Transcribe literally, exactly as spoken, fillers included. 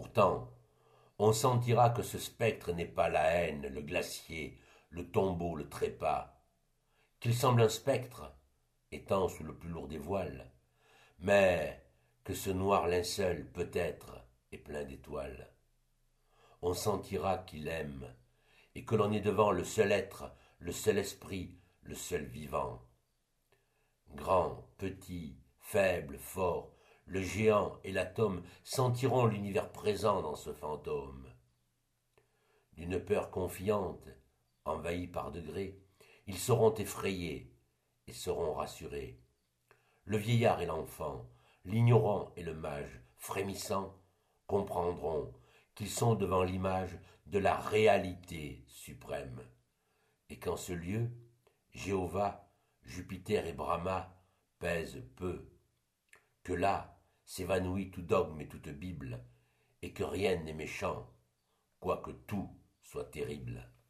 Pourtant, on sentira que ce spectre n'est pas la haine, le glacier, le tombeau, le trépas, qu'il semble un spectre, étant sous le plus lourd des voiles, mais que ce noir linceul peut-être est plein d'étoiles. On sentira qu'il aime, et que l'on est devant le seul être, le seul esprit, le seul vivant. Grand, petit, faible, fort, le géant et l'atome sentiront l'univers présent dans ce fantôme. D'une peur confiante, envahis par degrés, ils seront effrayés et seront rassurés. Le vieillard et l'enfant, l'ignorant et le mage, frémissant, comprendront qu'ils sont devant l'image de la réalité suprême, et qu'en ce lieu, Jéhovah, Jupiter et Brahma pèsent peu, que là s'évanouit tout dogme et toute Bible, et que rien n'est méchant, quoique tout soit terrible.